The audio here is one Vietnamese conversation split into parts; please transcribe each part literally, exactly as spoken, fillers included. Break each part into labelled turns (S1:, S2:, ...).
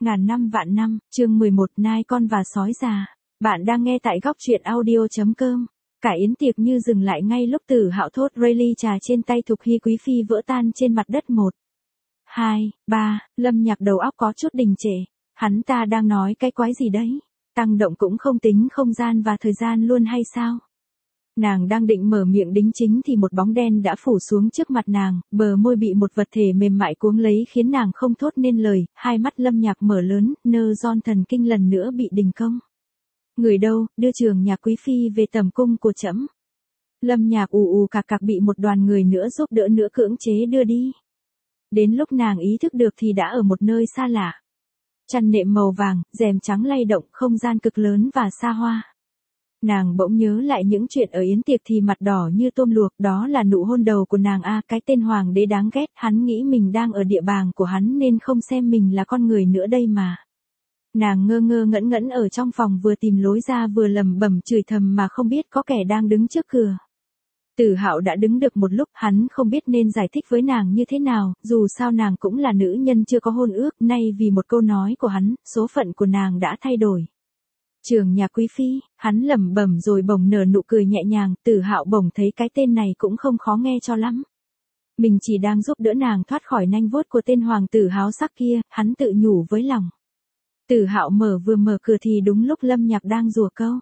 S1: Ngàn năm vạn năm, chương mười một Nai con và sói già. Bạn đang nghe tại góc truyện audio.com. Cả yến tiệc như dừng lại ngay lúc Tử Hạo thốt Rayleigh trà trên tay Thục Hy quý phi vỡ tan trên mặt đất. Một, hai, ba, Lâm Nhạc đầu óc có chút đình trệ. Hắn ta đang nói cái quái gì đấy? Tăng động cũng không tính không gian và thời gian luôn hay sao? Nàng đang định mở miệng đính chính thì một bóng đen đã phủ xuống trước mặt nàng, bờ môi bị một vật thể mềm mại cuống lấy khiến nàng không thốt nên lời, hai mắt Lâm Nhạc mở lớn, nơ giòn thần kinh lần nữa bị đình công. Người đâu, đưa Trường Nhạc quý phi về tầm cung của trẫm. Lâm Nhạc ù ù cạc cạc bị một đoàn người nữa giúp đỡ nữa cưỡng chế đưa đi. Đến lúc nàng ý thức được thì đã ở một nơi xa lạ. Chăn nệm màu vàng, rèm trắng lay động, không gian cực lớn và xa hoa. Nàng bỗng nhớ lại những chuyện ở yến tiệc thì mặt đỏ như tôm luộc, đó là nụ hôn đầu của nàng a, cái tên hoàng đế đáng ghét, hắn nghĩ mình đang ở địa bàn của hắn nên không xem mình là con người nữa đây mà. Nàng ngơ ngơ ngẩn ngẩn ở trong phòng vừa tìm lối ra vừa lẩm bẩm chửi thầm mà không biết có kẻ đang đứng trước cửa. Tử Hạo đã đứng được một lúc, hắn không biết nên giải thích với nàng như thế nào, dù sao nàng cũng là nữ nhân chưa có hôn ước, nay vì một câu nói của hắn, số phận của nàng đã thay đổi. Trường Nhạc quý phi, hắn lẩm bẩm rồi bỗng nở nụ cười nhẹ nhàng, Tử Hạo bỗng thấy cái tên này cũng không khó nghe cho lắm. Mình chỉ đang giúp đỡ nàng thoát khỏi nanh vuốt của tên hoàng tử háo sắc kia, hắn tự nhủ với lòng. Tử Hạo mở vừa mở cửa thì đúng lúc Lâm Nhạc đang rủa câu.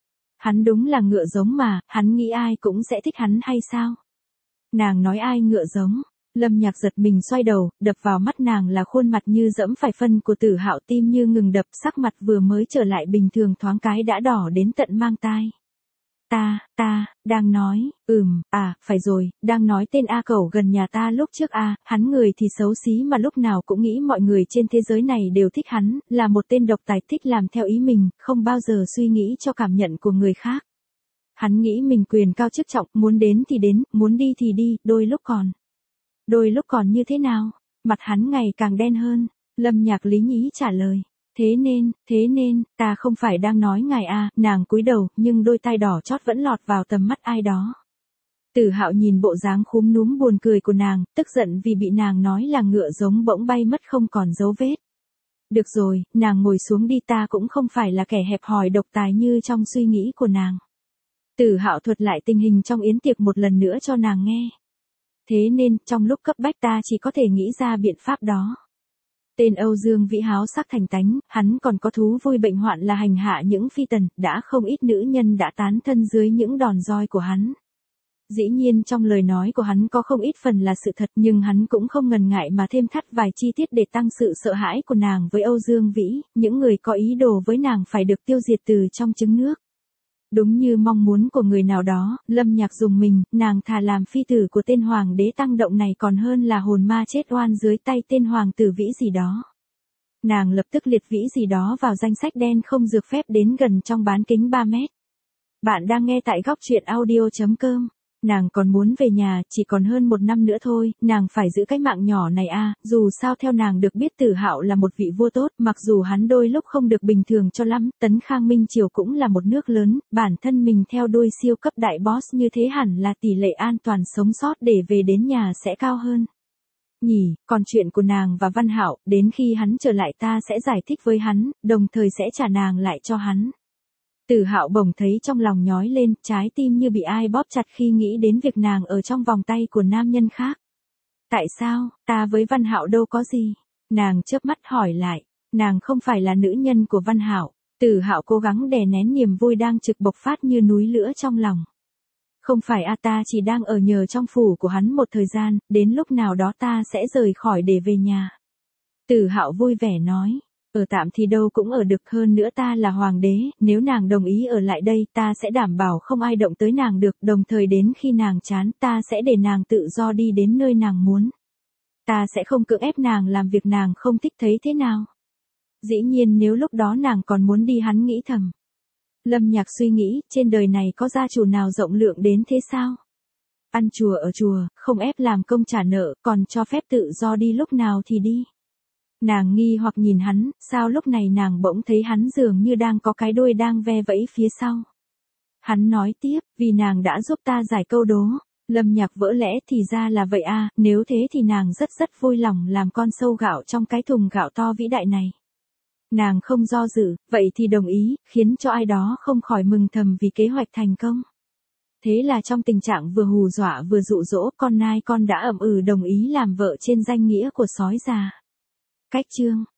S1: Hắn đúng là ngựa giống mà, hắn nghĩ ai cũng sẽ thích hắn hay sao? Nàng nói ai ngựa giống? Lâm Nhạc giật mình xoay đầu, đập vào mắt nàng là khuôn mặt như dẫm phải phân của Tử Hạo, tim như ngừng đập, sắc mặt vừa mới trở lại bình thường thoáng cái đã đỏ đến tận mang tai. Ta, ta, đang nói, ừm, à, phải rồi, đang nói tên A Cẩu gần nhà ta lúc trước a, hắn người thì xấu xí mà lúc nào cũng nghĩ mọi người trên thế giới này đều thích hắn, là một tên độc tài thích làm theo ý mình, không bao giờ suy nghĩ cho cảm nhận của người khác. Hắn nghĩ mình quyền cao chức trọng, muốn đến thì đến, muốn đi thì đi, đôi lúc còn. Đôi lúc còn như thế nào? Mặt hắn ngày càng đen hơn. Lâm Nhạc lý nhí trả lời. Thế nên, thế nên, ta không phải đang nói ngài a, nàng cúi đầu, nhưng đôi tai đỏ chót vẫn lọt vào tầm mắt ai đó. Tử Hạo nhìn bộ dáng khúm núm buồn cười của nàng, tức giận vì bị nàng nói là ngựa giống bỗng bay mất không còn dấu vết. Được rồi, nàng ngồi xuống đi, ta cũng không phải là kẻ hẹp hòi độc tài như trong suy nghĩ của nàng. Tử Hạo thuật lại tình hình trong yến tiệc một lần nữa cho nàng nghe. Thế nên, trong lúc cấp bách ta chỉ có thể nghĩ ra biện pháp đó. Tên Âu Dương Vĩ háo sắc thành tánh, hắn còn có thú vui bệnh hoạn là hành hạ những phi tần, đã không ít nữ nhân đã tán thân dưới những đòn roi của hắn. Dĩ nhiên trong lời nói của hắn có không ít phần là sự thật, nhưng hắn cũng không ngần ngại mà thêm thắt vài chi tiết để tăng sự sợ hãi của nàng với Âu Dương Vĩ, những người có ý đồ với nàng phải được tiêu diệt từ trong trứng nước. Đúng như mong muốn của người nào đó, Lâm Nhạc dùng mình, nàng thà làm phi tử của tên hoàng đế tăng động này còn hơn là hồn ma chết oan dưới tay tên hoàng tử Vĩ gì đó. Nàng lập tức liệt Vĩ gì đó vào danh sách đen không được phép đến gần trong bán kính ba mét. Bạn đang nghe tại góc truyện audio.com. Nàng còn muốn về nhà, chỉ còn hơn một năm nữa thôi, nàng phải giữ cái mạng nhỏ này a, dù sao theo nàng được biết Tử Hạo là một vị vua tốt, mặc dù hắn đôi lúc không được bình thường cho lắm, Tấn Khang Minh Triều cũng là một nước lớn, bản thân mình theo đuôi siêu cấp đại boss như thế hẳn là tỷ lệ an toàn sống sót để về đến nhà sẽ cao hơn. Nhỉ, còn chuyện của nàng và Văn Hạo, đến khi hắn trở lại ta sẽ giải thích với hắn, đồng thời sẽ trả nàng lại cho hắn. Tử Hạo bỗng thấy trong lòng nhói lên, trái tim như bị ai bóp chặt khi nghĩ đến việc nàng ở trong vòng tay của nam nhân khác. Tại sao, ta với Văn Hạo đâu có gì? Nàng chớp mắt hỏi lại, nàng không phải là nữ nhân của Văn Hạo. Tử Hạo cố gắng đè nén niềm vui đang trực bộc phát như núi lửa trong lòng. Không phải a, ta chỉ đang ở nhờ trong phủ của hắn một thời gian, đến lúc nào đó ta sẽ rời khỏi để về nhà. Tử Hạo vui vẻ nói. Ở tạm thì đâu cũng ở được, hơn nữa ta là hoàng đế, nếu nàng đồng ý ở lại đây ta sẽ đảm bảo không ai động tới nàng được, đồng thời đến khi nàng chán ta sẽ để nàng tự do đi đến nơi nàng muốn. Ta sẽ không cưỡng ép nàng làm việc nàng không thích, thấy thế nào? Dĩ nhiên nếu lúc đó nàng còn muốn đi, hắn nghĩ thầm. Lâm Nhạc suy nghĩ, trên đời này có gia chủ nào rộng lượng đến thế sao? Ăn chùa ở chùa, không ép làm công trả nợ, còn cho phép tự do đi lúc nào thì đi. Nàng nghi hoặc nhìn hắn, sao lúc này nàng bỗng thấy hắn dường như đang có cái đuôi đang ve vẫy phía sau. Hắn nói tiếp, vì nàng đã giúp ta giải câu đố. Lâm Nhạc vỡ lẽ, thì ra là vậy a, nếu thế thì nàng rất rất vui lòng làm con sâu gạo trong cái thùng gạo to vĩ đại này. Nàng không do dự, vậy thì đồng ý, khiến cho ai đó không khỏi mừng thầm vì kế hoạch thành công. Thế là trong tình trạng vừa hù dọa vừa dụ dỗ, con nai con đã ậm ừ đồng ý làm vợ trên danh nghĩa của sói già. Cách chương